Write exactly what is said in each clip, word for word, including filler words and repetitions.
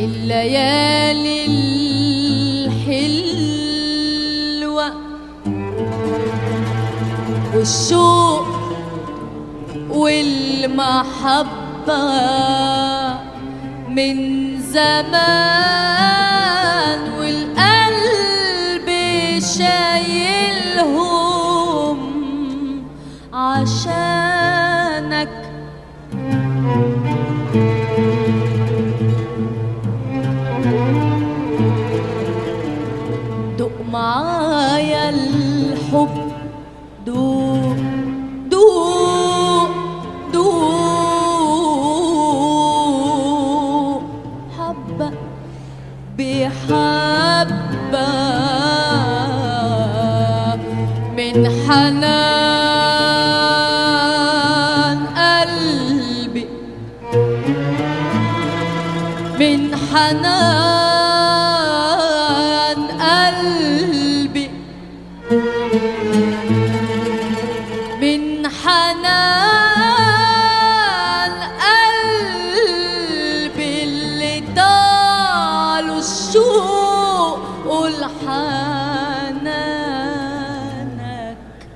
الليالي الحلوة والشوق والمحبة من زمان، والقلب شايلهم عشانك. دوق معايا الحب، دوق دوق دوق حبة بحبة من حنان قلبي، من حنان قلبي، من حنان قلبي اللي طالوا الشوق والحنانك.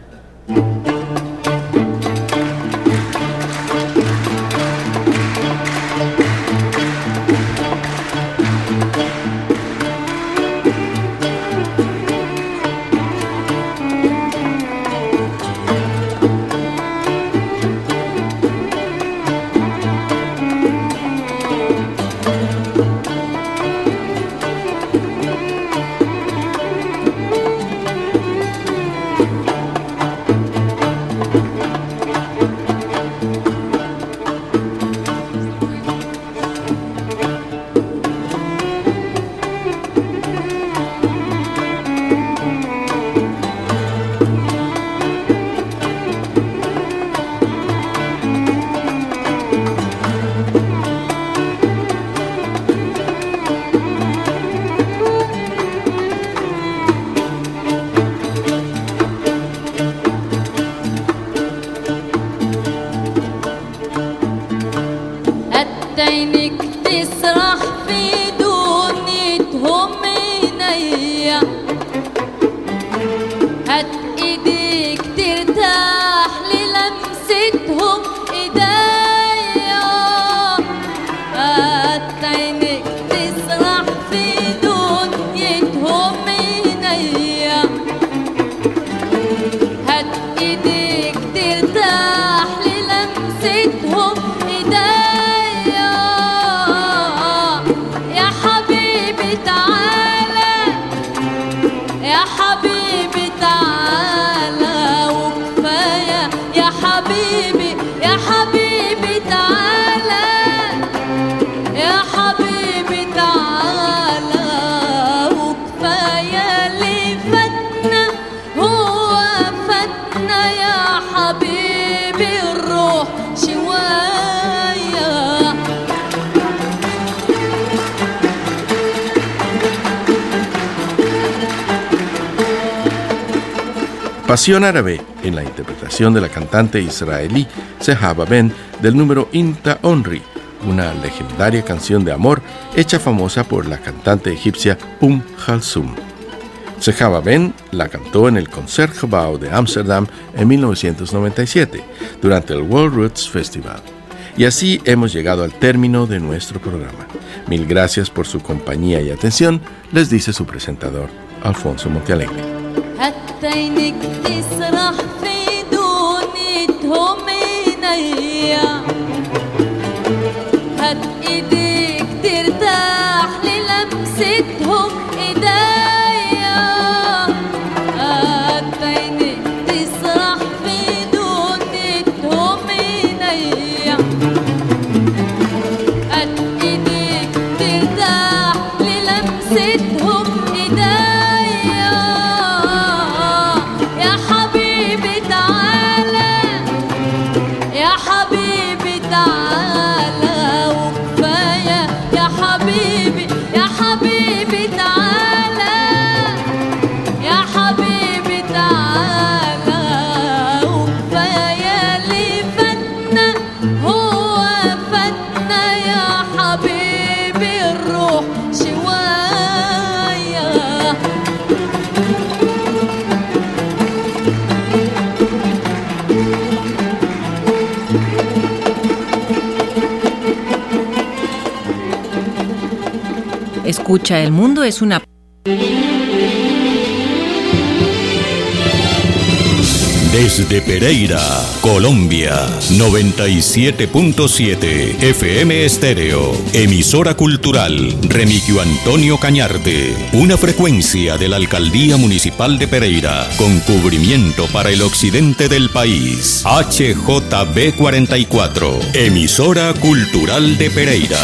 عينك تسرح في دنيتهم عينيا، هات ايديك ترتاح للمستهم ايديا، هات عينك تسرح في دنيتهم عينيا، هات ايديك ترتاح للمستهم ايديا. Pasión árabe, en la interpretación de la cantante israelí Zehava Ben del número Inta Onri, una legendaria canción de amor hecha famosa por la cantante egipcia Umm Kulthum. Zehava Ben la cantó en el Concertgebouw de Ámsterdam en mil novecientos noventa y siete, durante el World Roots Festival. Y así hemos llegado al término de nuestro programa. Mil gracias por su compañía y atención, les dice su presentador, Alfonso Montealegre. عينك تسرح في دنيتهم عينيا، هات ايديك ترتاح للمستهم ايديا، هات عينك تسرح في دنيتهم عينيا، هات ايديك ترتاح للمستهم ايديا. حبيبي Escucha El Mundo es una... Desde Pereira, Colombia, noventa y siete punto siete F M Estéreo, emisora cultural Remigio Antonio Cañarte, una frecuencia de la Alcaldía Municipal de Pereira, con cubrimiento para el occidente del país. H J B cuarenta y cuatro, emisora cultural de Pereira.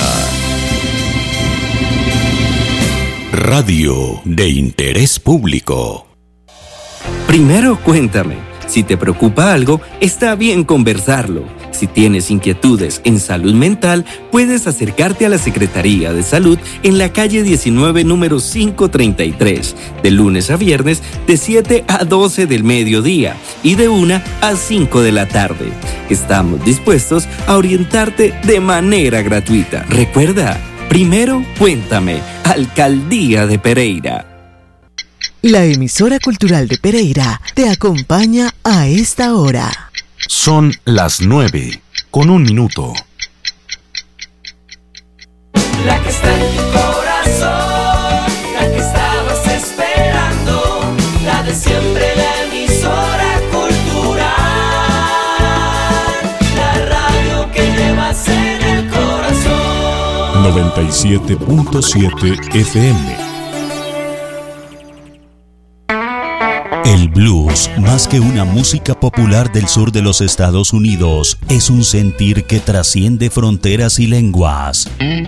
Radio de interés público. Primero cuéntame. Si te preocupa algo, está bien conversarlo. Si tienes inquietudes en salud mental, puedes acercarte a la Secretaría de Salud en la calle diecinueve, número quinientos treinta y tres, de lunes a viernes, de siete a doce del mediodía y de una a cinco de la tarde. Estamos dispuestos a orientarte de manera gratuita. Recuerda, primero cuéntame, Alcaldía de Pereira. La emisora cultural de Pereira te acompaña a esta hora. Son las nueve, con un minuto. La que está en tu corazón, la que estabas esperando, la de siempre, la emisora cultural, la radio que llevas en el corazón. noventa y siete punto siete F M. El blues, más que una música popular del sur de los Estados Unidos, es un sentir que trasciende fronteras y lenguas.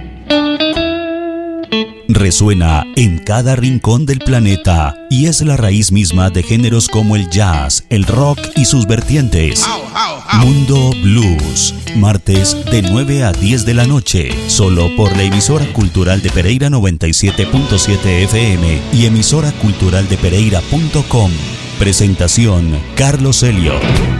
Resuena en cada rincón del planeta y es la raíz misma de géneros como el jazz, el rock y sus vertientes. Mundo Blues, martes de nueve a diez de la noche, solo por la emisora cultural de Pereira noventa y siete punto siete F M y emisora cultural de pereira punto com. Presentación, Carlos Elliot.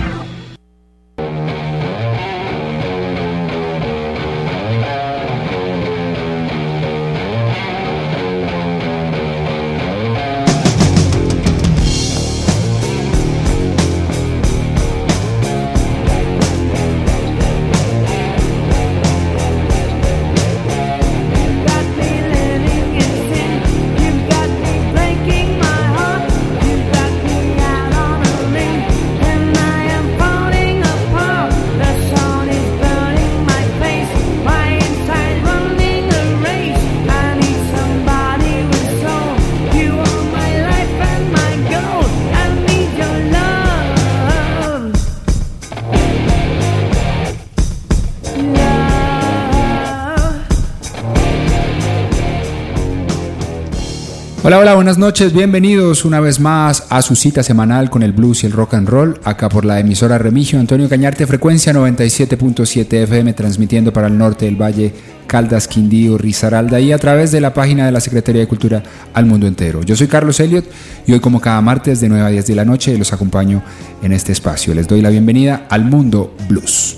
Hola, hola, buenas noches, bienvenidos una vez más a su cita semanal con el blues y el rock and roll, acá por la emisora Remigio Antonio Cañarte, frecuencia noventa y siete punto siete F M, transmitiendo para el norte del Valle, Caldas, Quindío, Risaralda y a través de la página de la Secretaría de Cultura al mundo entero. Yo soy Carlos Elliot y hoy, como cada martes de nueve a diez de la noche, los acompaño en este espacio. Les doy la bienvenida al Mundo Blues.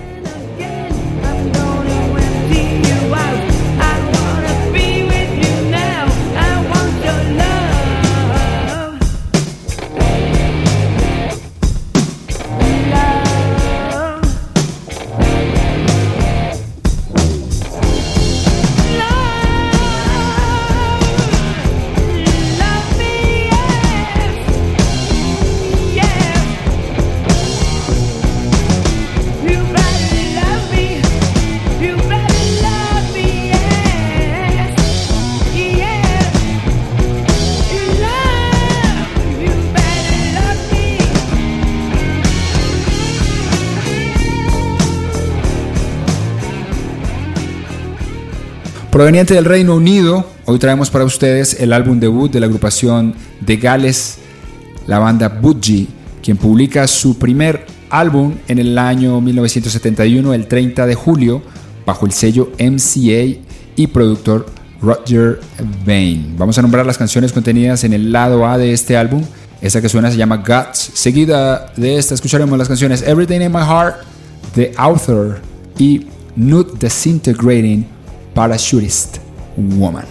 Proveniente del Reino Unido, hoy traemos para ustedes el álbum debut de la agrupación de Gales, la banda Budgie, quien publica su primer álbum en el año mil novecientos setenta y uno, el treinta de julio, bajo el sello M C A y productor Roger Bain. Vamos a nombrar las canciones contenidas en el lado A de este álbum. Esta que suena se llama Guts. Seguida de esta escucharemos las canciones Everything in My Heart, The Author y Not Disintegrating Parachutist Woman.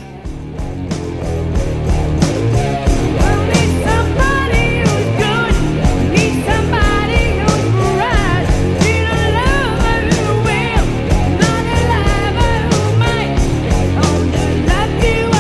You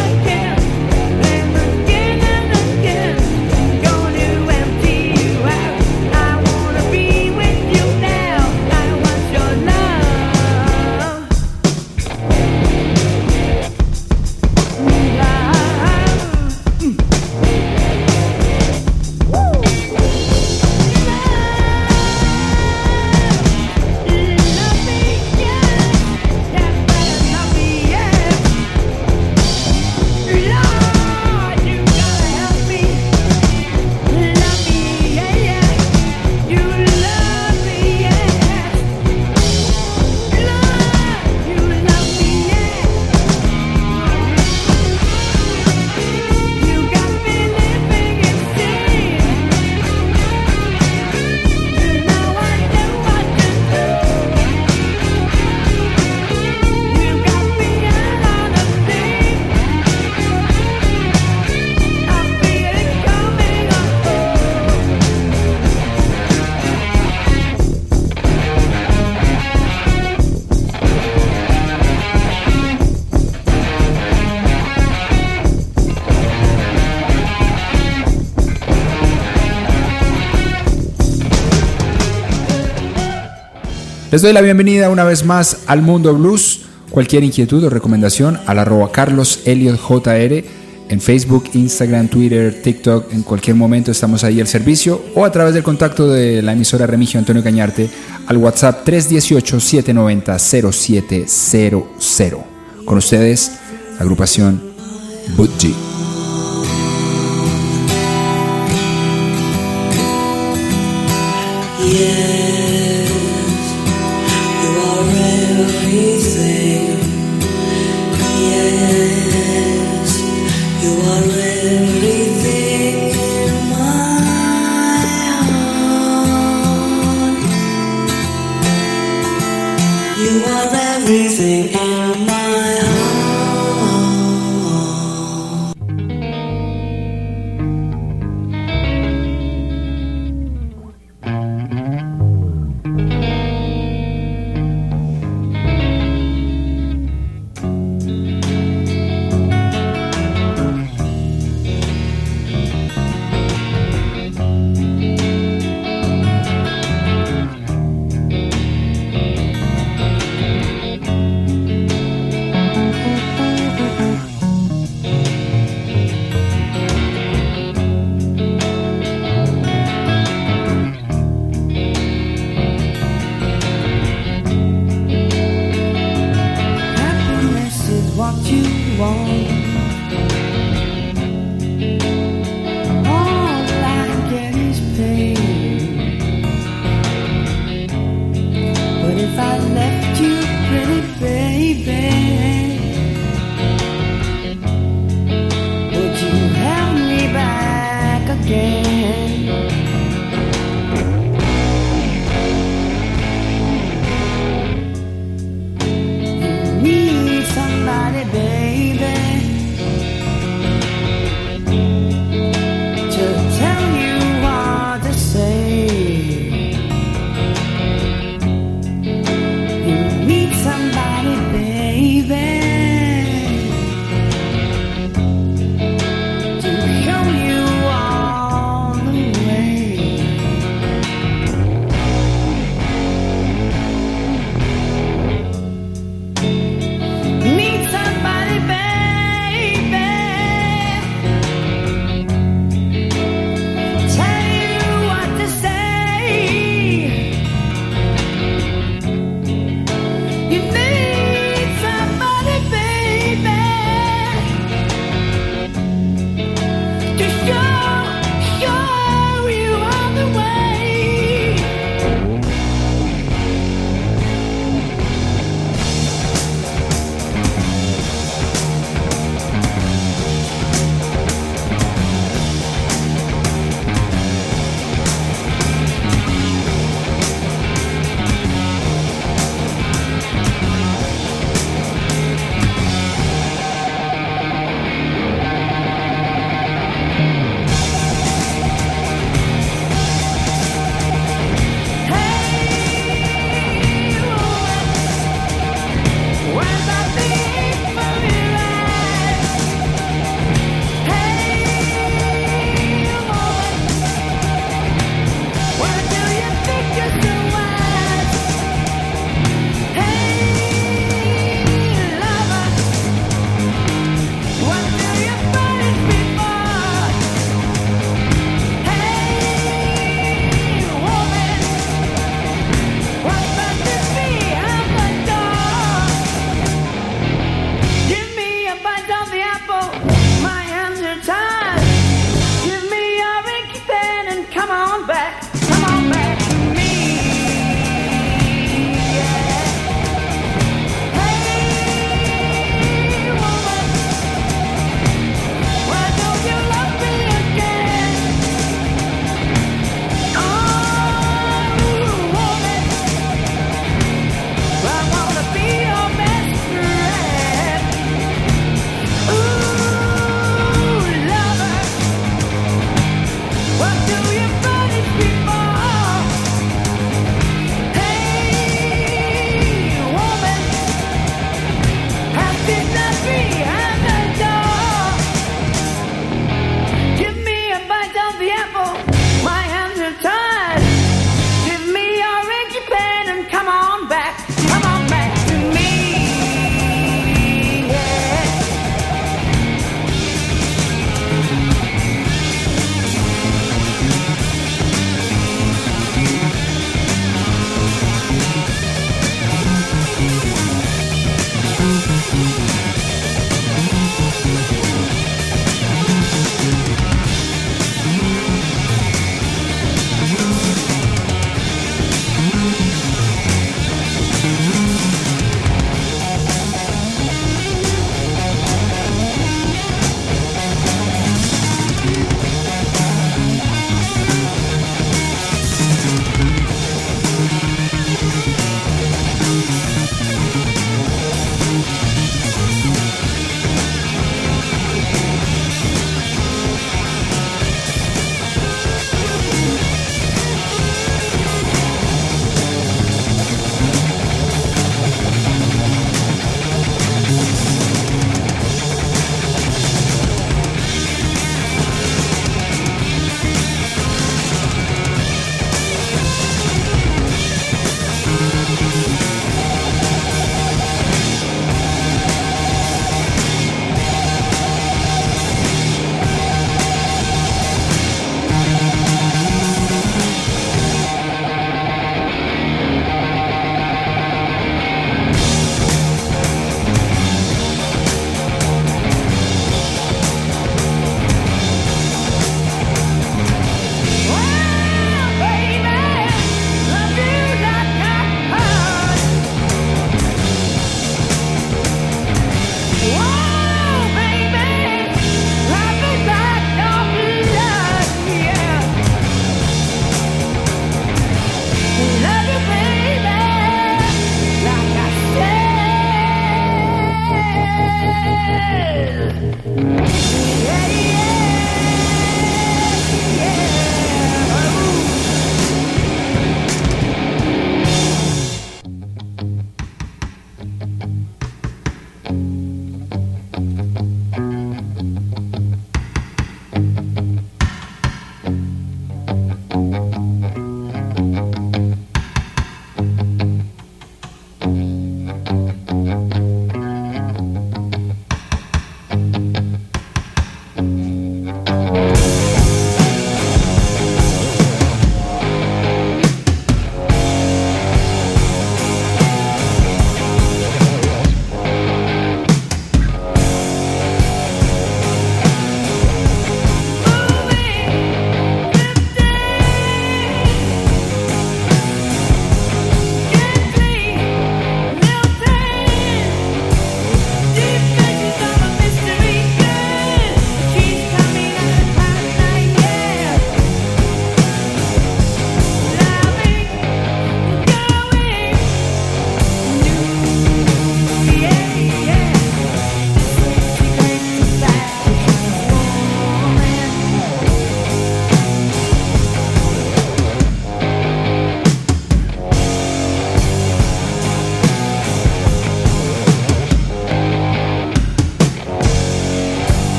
Les doy la bienvenida una vez más al Mundo Blues. Cualquier inquietud o recomendación al arroba Carlos Elliot J R en Facebook, Instagram, Twitter, TikTok. En cualquier momento estamos ahí al servicio, o a través del contacto de la emisora Remigio Antonio Cañarte al WhatsApp tres uno ocho, siete nueve cero, cero siete cero cero. Con ustedes, la agrupación Budgie. Everything in my heart.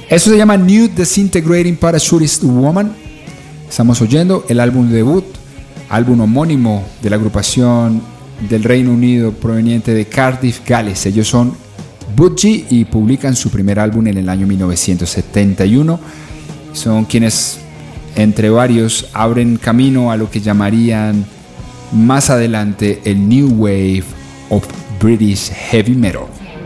Esto se llama New Disintegrating Parachutist Woman. Estamos oyendo el álbum debut, álbum homónimo de la agrupación del Reino Unido proveniente de Cardiff, Gales. Ellos son Budgie y publican su primer álbum en el año mil novecientos setenta y uno. Son quienes, entre varios, abren camino a lo que llamarían más adelante el New Wave of British Heavy Metal.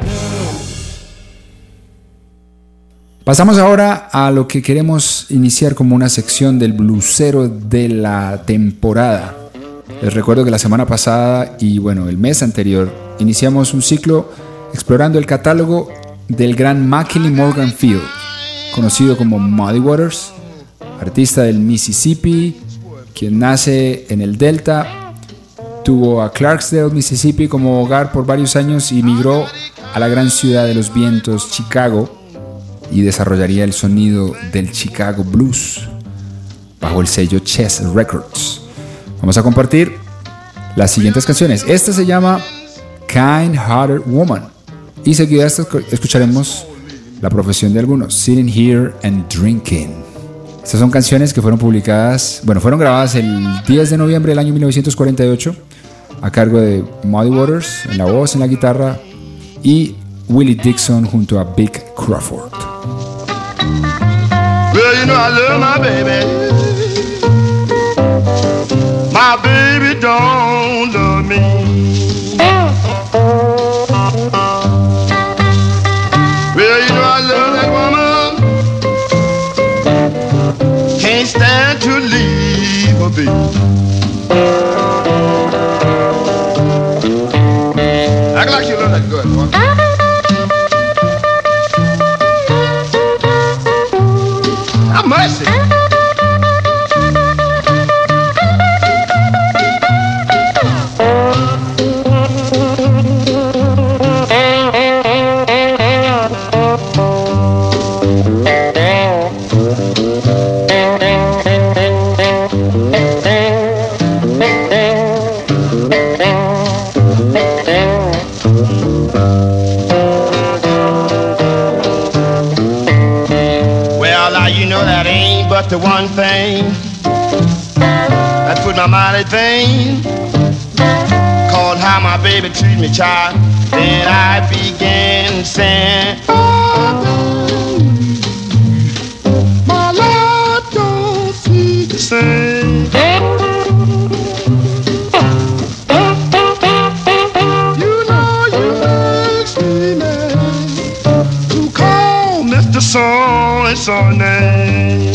Pasamos ahora a lo que queremos iniciar como una sección del blusero de la temporada. Les recuerdo que la semana pasada y bueno, el mes anterior iniciamos un ciclo explorando el catálogo del gran Mackenzie Morgan Field, conocido como Muddy Waters, artista del Mississippi, quien nace en el Delta, tuvo a Clarksdale, Mississippi como hogar por varios años y migró a la gran ciudad de los vientos, Chicago, y desarrollaría el sonido del Chicago Blues bajo el sello Chess Records. Vamos a compartir las siguientes canciones. Esta se llama Kind Hearted Woman y seguida escucharemos la profesión de algunos, Sitting Here and Drinking. Estas son canciones que fueron publicadas, bueno, fueron grabadas el diez de noviembre del año mil novecientos cuarenta y ocho a cargo de Muddy Waters en la voz, en la guitarra, y Willie Dixon junto a Vic Crawford. Well, you know I love my baby. My baby don't love me. Well, you know I love that woman. Can't stand to leave her, baby. Act like you love that good, boy. Have mercy. But the one thing that put my mind at vain, called how my baby treat me, child. Then I began saying, oh, my Lord don't see the same. You know you makes me mad to call Mister So and so name.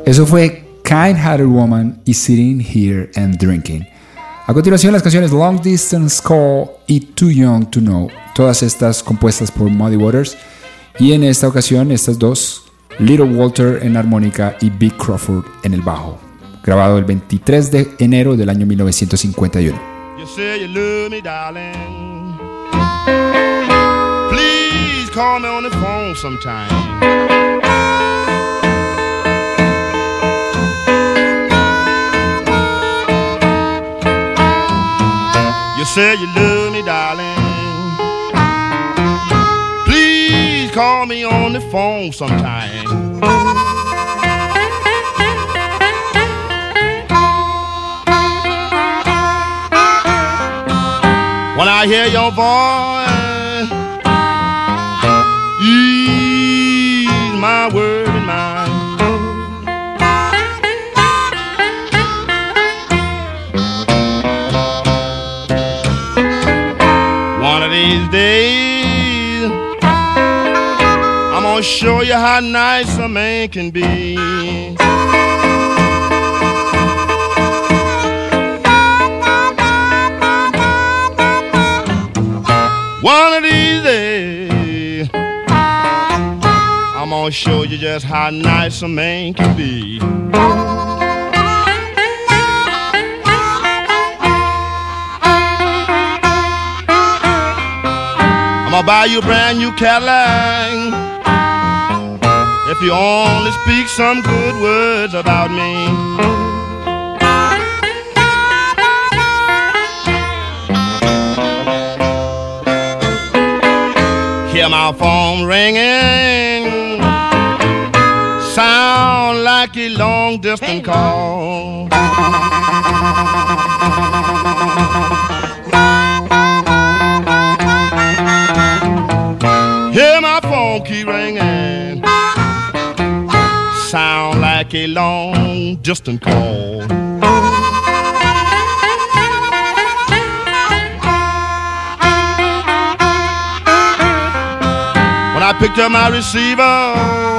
Eso fue Kind-Hearted Woman y Sitting Here and Drinking. A continuación, las canciones Long Distance Call y Too Young to Know, todas estas compuestas por Muddy Waters, y en esta ocasión estas dos, Little Walter en armónica y Big Crawford en el bajo, grabado el veintitrés de enero del año mil novecientos cincuenta y uno. You say you love me, darling. Please call me on the phone sometime. You say you love me, darling. Please call me on the phone sometime. When I hear your voice, ease my word and mind. One of these days, I'm gonna show you how nice a man can be. One of these days, I'm gonna show you just how nice a man can be. I'm gonna buy you a brand new Cadillac if you only speak some good words about me. Hear my phone ringing, sound like a long distance call. Hear my phone keep ringing, sound like a long distance call. I picked up my receiver,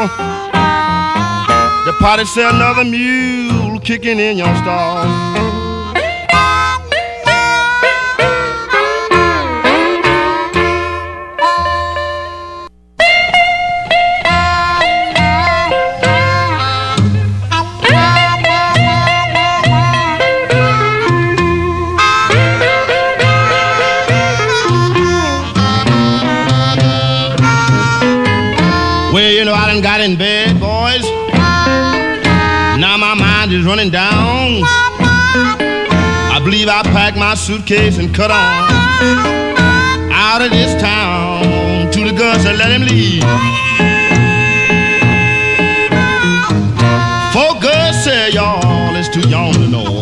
the party said another mule kicking in your stall. Well, you know, I done got in bed, boys. Now my mind is running down. I believe I packed my suitcase and cut on out of this town to the guts and let him leave. For good say y'all, it's too young to know.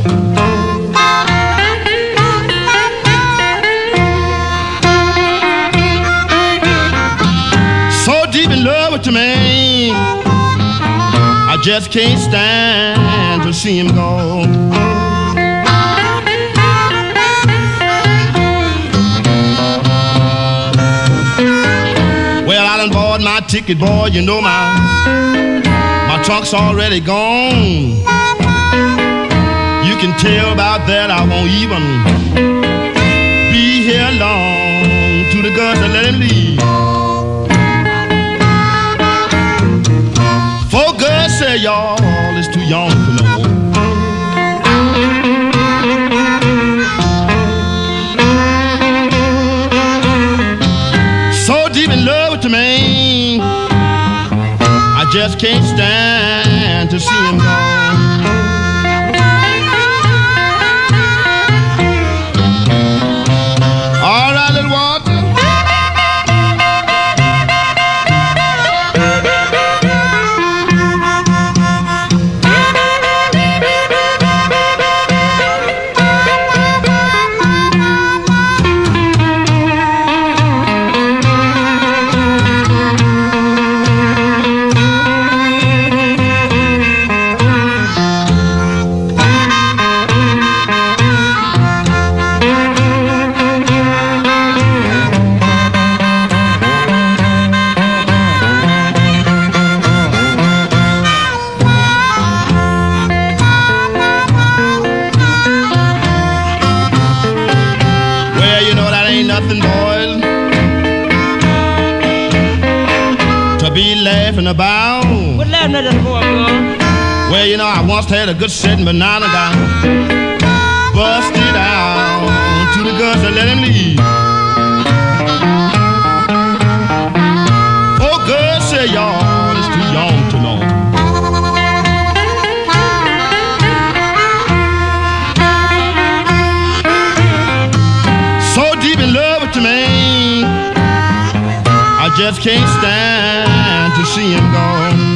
Deep in love with the man, I just can't stand to see him go. Well, I done bought my ticket, boy, you know my my trunk's already gone. You can tell about that, I won't even be here long to the guts and let him leave. For good say y'all, it's too young to know. So deep in love with the man, I just can't stand to see him go. All right, little Walter. laughing about? What laughing at us for, girl? Well, you know, I once had a good sitting banana guy. Busted out to the guns and let him leave. Oh, girl, say y'all, it's too young to know. So deep in love with the man, I just can't stand to see him go.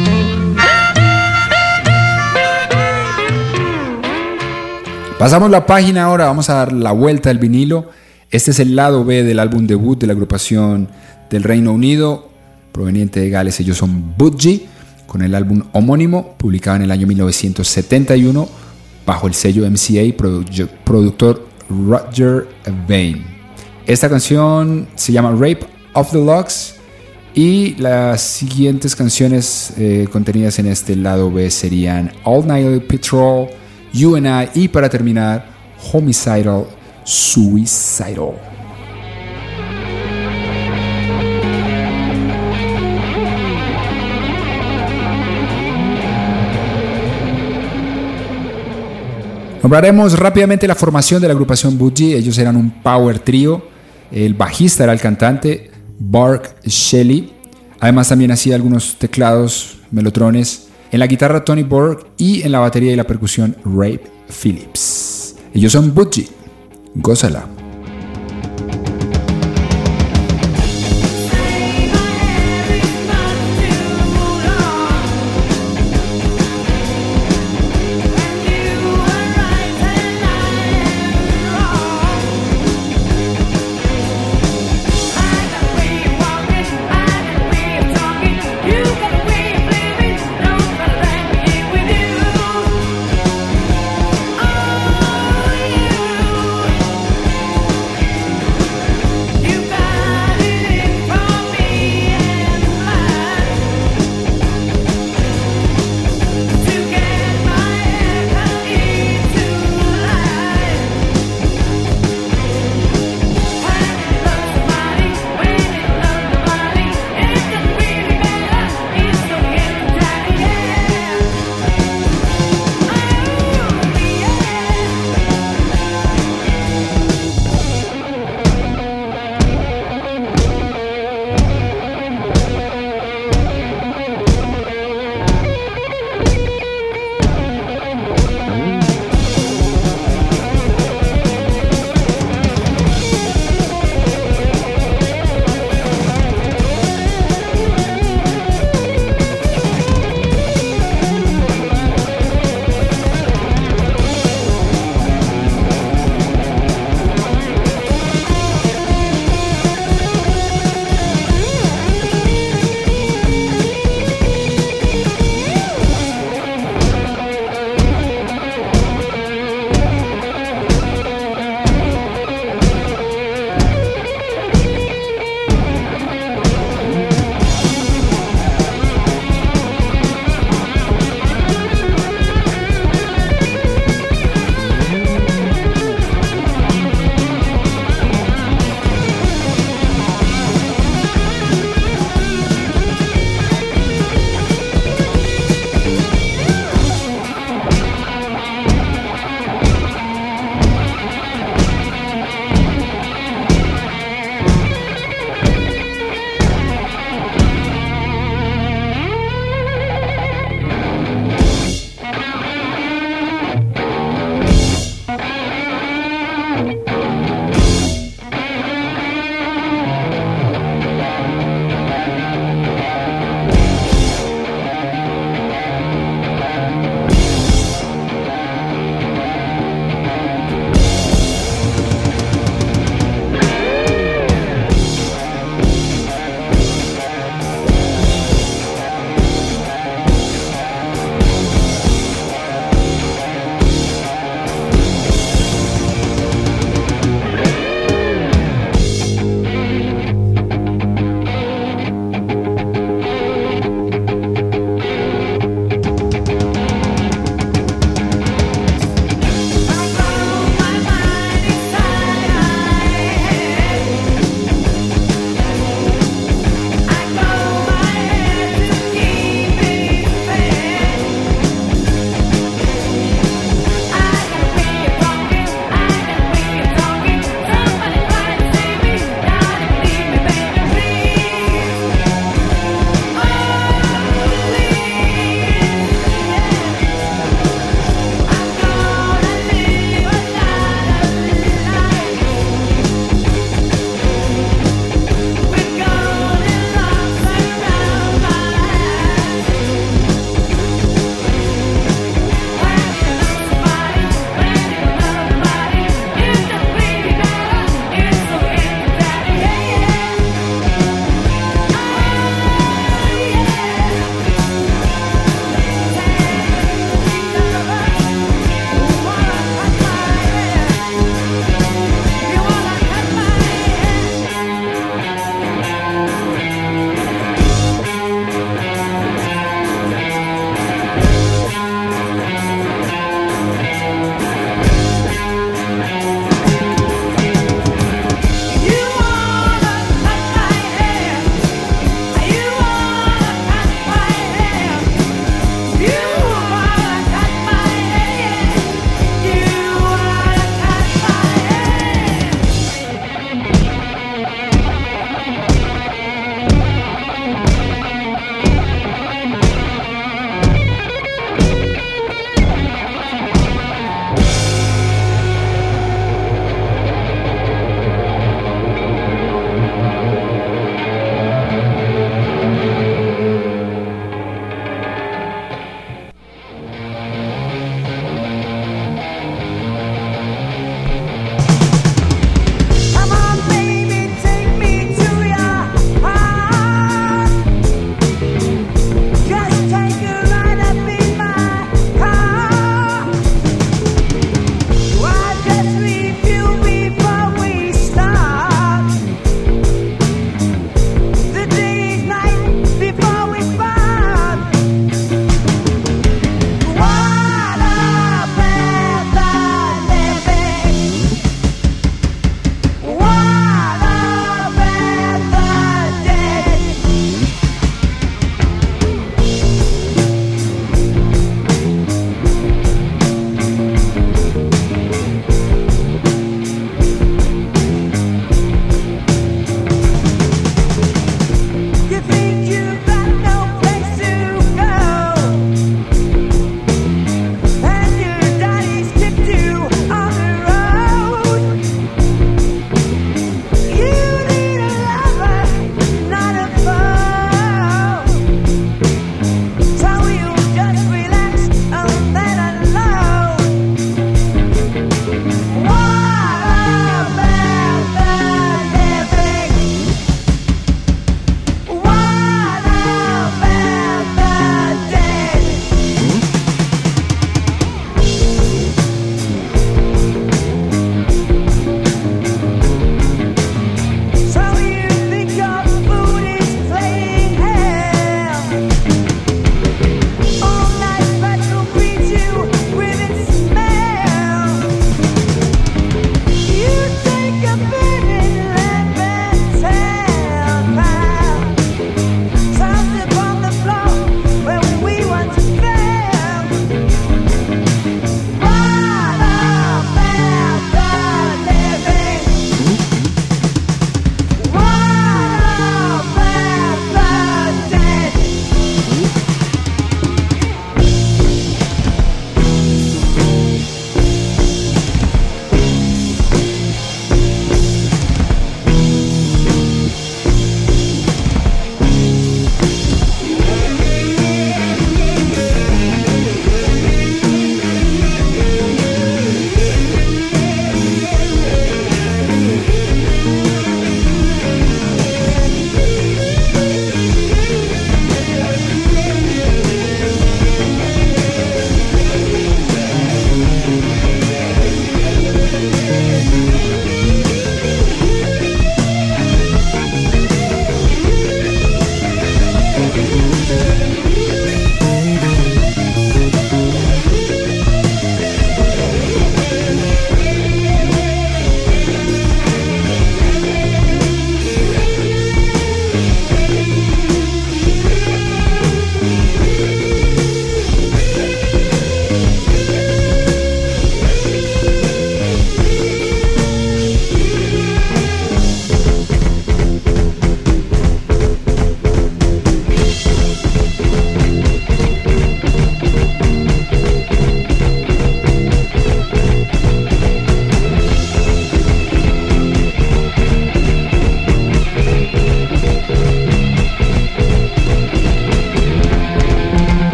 Pasamos la página ahora, vamos a dar la vuelta al vinilo. Este es el lado B del álbum debut de la agrupación del Reino Unido, proveniente de Gales. Ellos son Budgie, con el álbum homónimo, publicado en el año mil novecientos setenta y uno, bajo el sello M C A, produ- productor Roger Vane. Esta canción se llama Rape of the Locks, y las siguientes canciones eh, contenidas en este lado B serían All Night Patrol, You and I, y para terminar, Homicidal Suicidal. Nombraremos rápidamente la formación de la agrupación Budgie. Ellos eran un power trio. El bajista era el cantante Bark Shelley. Además también hacía algunos teclados, melotrones. En la guitarra Tony Borg y en la batería y la percusión Ray Phillips. Ellos son Budgie. Gózala. Oh,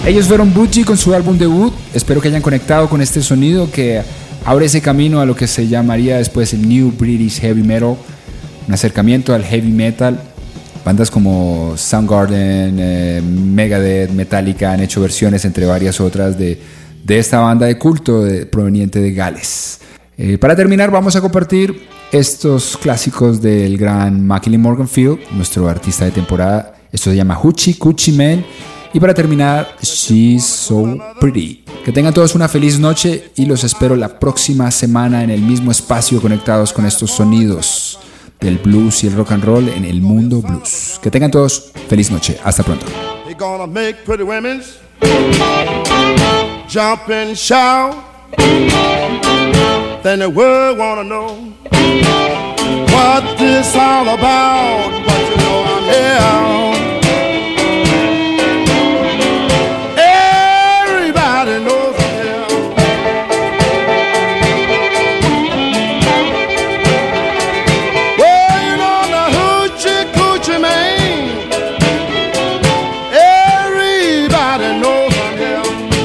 Ellos fueron Budgie con su álbum debut. Espero que hayan conectado con este sonido que abre ese camino a lo que se llamaría después el New British Heavy Metal, un acercamiento al heavy metal. Bandas como Soundgarden, eh, Megadeth, Metallica han hecho versiones, entre varias otras, de, de esta banda de culto de, proveniente de Gales. Eh, para terminar, vamos a compartir estos clásicos del gran Mackie Morganfield, nuestro artista de temporada. Esto se llama Hoochie Coochie Man. Y para terminar, She's So Pretty. Que tengan todos una feliz noche y los espero la próxima semana en el mismo espacio, conectados con estos sonidos del blues y el rock and roll en el mundo blues. Que tengan todos feliz noche. Hasta pronto. They're gonna make pretty women jump and shout. Then the world wanna know what this all about. But you know I'm here. Everybody knows I'm here. Well, you know the hoochie coochie man. Everybody knows I'm here.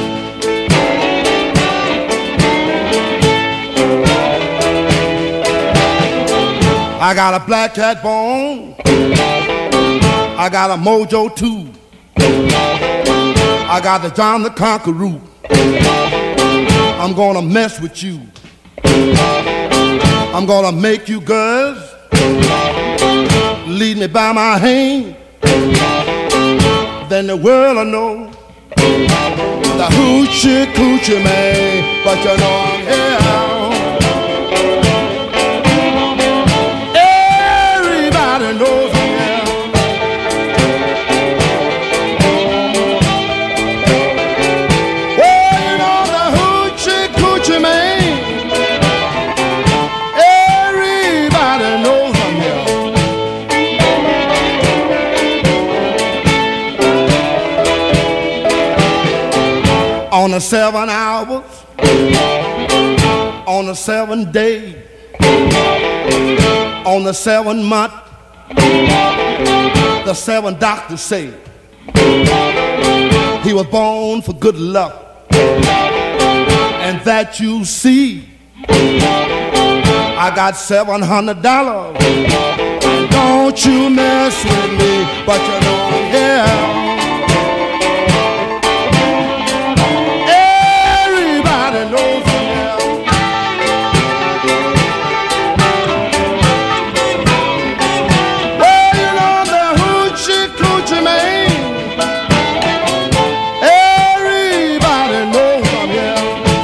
I got a black cat bone. I got a mojo too. I got the John the Conqueror. I'm gonna mess with you. I'm gonna make you girls lead me by my hand. Then the world will know the hoochie coochie man. But you know I'm here. Everybody knows I'm here. Well, you know the hoochie coochie man. Everybody knows I'm here. On the seven hours, on the seven day, on the seven month, the seven doctors say he was born for good luck, and that you see. I got seven hundred dollars. Don't you mess with me, but you know I'm here. Everybody knows I'm here. Well, you know the hoochie coochie man. Everybody knows I'm here.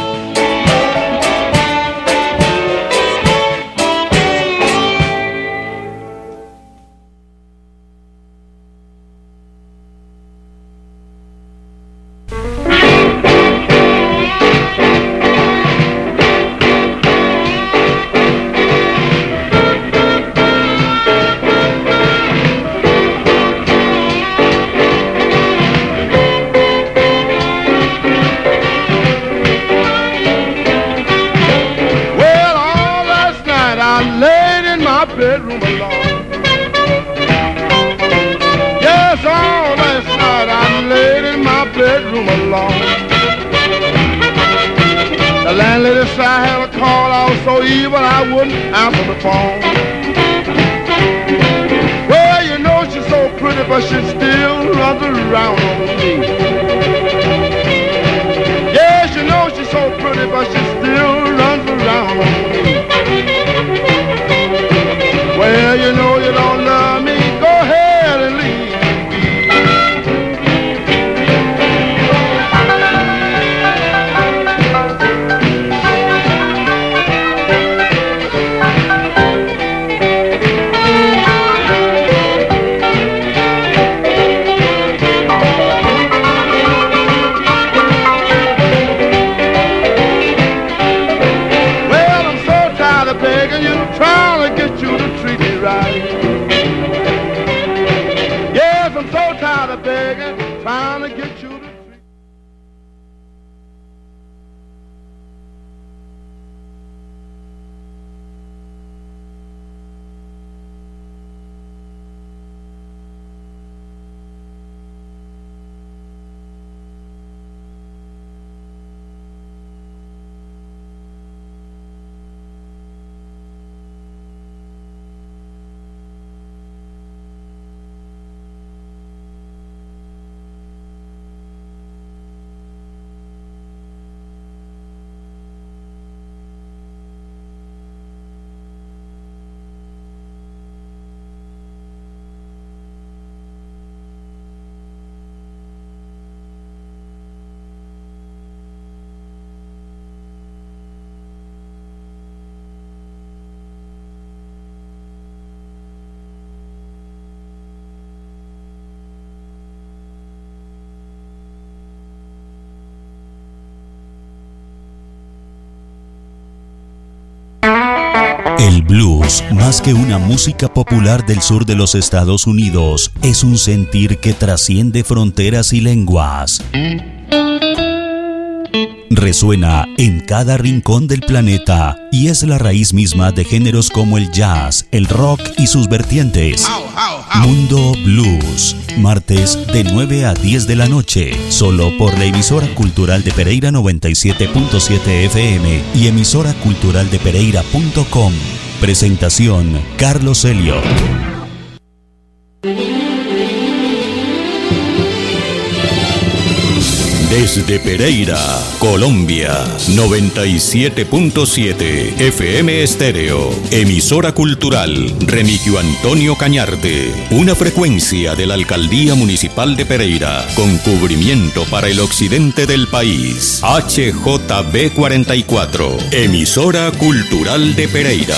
Well, all last night I laid in my bedroom alone. Yes, all last night I laid in my bedroom alone. The landlady said I had a call. I was so evil I wouldn't answer the phone. Well, you know she's so pretty, but she still runs around on me. Yes, you know she's so pretty, but she still runs around on me. Well, you know you don't love me, go ahead and leave. El blues, más que una música popular del sur de los Estados Unidos, es un sentir que trasciende fronteras y lenguas. Resuena en cada rincón del planeta y es la raíz misma de géneros como el jazz, el rock y sus vertientes. Mundo Blues, martes de nueve a diez de la noche, solo por la emisora cultural de Pereira noventa y siete punto siete F M y emisora cultural de pereira punto com. Presentación Carlos Elliot. Desde Pereira, Colombia, noventa y siete punto siete F M Estéreo, emisora cultural Remigio Antonio Cañarte, una frecuencia de la Alcaldía Municipal de Pereira, con cubrimiento para el occidente del país. H J B cuarenta y cuatro, emisora cultural de Pereira.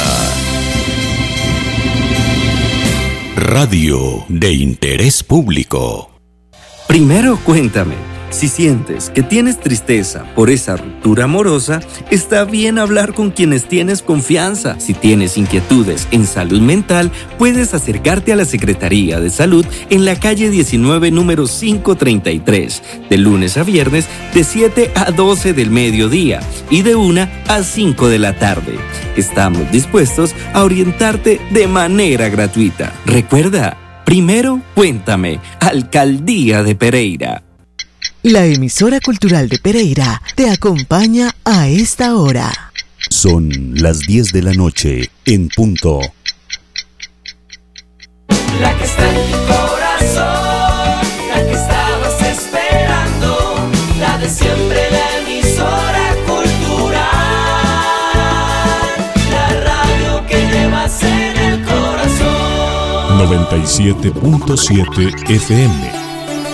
Radio de interés público. Primero cuéntame. Si sientes que tienes tristeza por esa ruptura amorosa, está bien hablar con quienes tienes confianza. Si tienes inquietudes en salud mental, puedes acercarte a la Secretaría de Salud en la calle diecinueve, número quinientos treinta y tres, de lunes a viernes de siete a doce del mediodía y de una a cinco de la tarde. Estamos dispuestos a orientarte de manera gratuita. Recuerda, primero cuéntame, Alcaldía de Pereira. La emisora cultural de Pereira te acompaña a esta hora. Son las diez de la noche en punto. La que está en tu corazón, la que estabas esperando, la de siempre, la emisora cultural, la radio que llevas en el corazón. noventa y siete punto siete F M.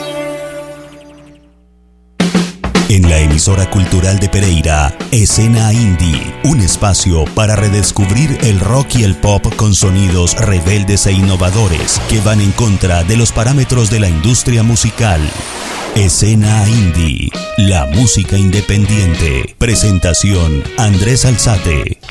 En la emisora cultural de Pereira, Escena Indie, un espacio para redescubrir el rock y el pop con sonidos rebeldes e innovadores que van en contra de los parámetros de la industria musical. Escena Indie, la música independiente. Presentación Andrés Alzate.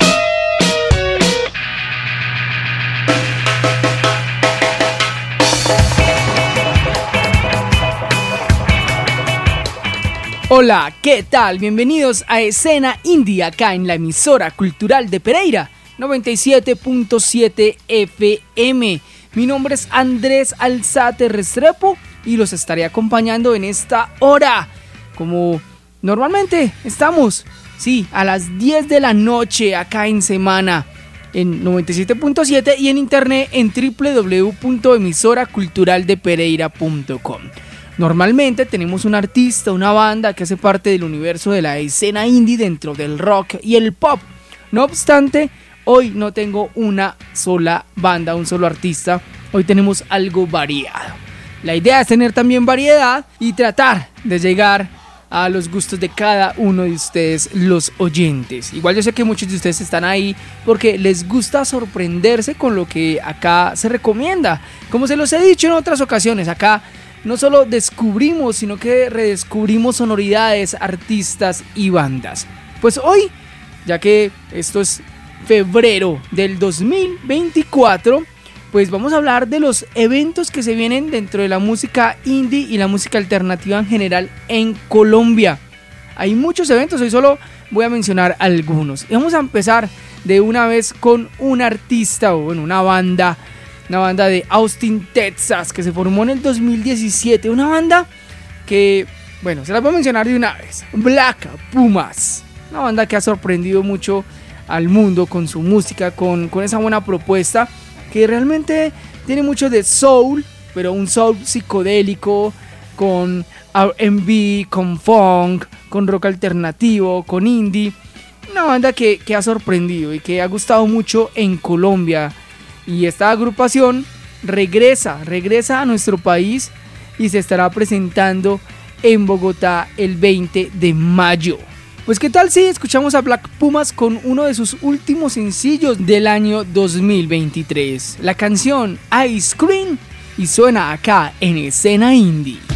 Hola, ¿qué tal? Bienvenidos a Escena Indie acá en la emisora cultural de Pereira, noventa y siete punto siete F M. Mi nombre es Andrés Alzate Restrepo y los estaré acompañando en esta hora. Como normalmente estamos, sí, a las diez de la noche acá en semana en noventa y siete punto siete y en internet en doble u doble u doble u punto emisora cultural de pereira punto com. Normalmente tenemos un artista, una banda que hace parte del universo de la escena indie dentro del rock y el pop. No obstante, hoy no tengo una sola banda, un solo artista. Hoy tenemos algo variado. La idea es tener también variedad y tratar de llegar a los gustos de cada uno de ustedes, los oyentes. Igual yo sé que muchos de ustedes están ahí porque les gusta sorprenderse con lo que acá se recomienda. Como se los he dicho en otras ocasiones, acá no solo descubrimos, sino que redescubrimos sonoridades, artistas y bandas. Pues hoy, ya que esto es febrero del dos mil veinticuatro, pues vamos a hablar de los eventos que se vienen dentro de la música indie y la música alternativa en general en Colombia. Hay muchos eventos, hoy solo voy a mencionar algunos. Y vamos a empezar de una vez con un artista o bueno, una banda Una banda de Austin, Texas, que se formó en el dos mil diecisiete. Una banda que, bueno, se las voy a mencionar de una vez. Black Pumas. Una banda que ha sorprendido mucho al mundo con su música, con, con esa buena propuesta, que realmente tiene mucho de soul, pero un soul psicodélico, con R and B, con funk, con rock alternativo, con indie. Una banda que, que ha sorprendido y que ha gustado mucho en Colombia. Y esta agrupación regresa, regresa a nuestro país y se estará presentando en Bogotá el veinte de mayo. Pues qué tal si escuchamos a Black Pumas con uno de sus últimos sencillos del año dos mil veintitrés. La canción Ice Cream y suena acá en Escena Indie.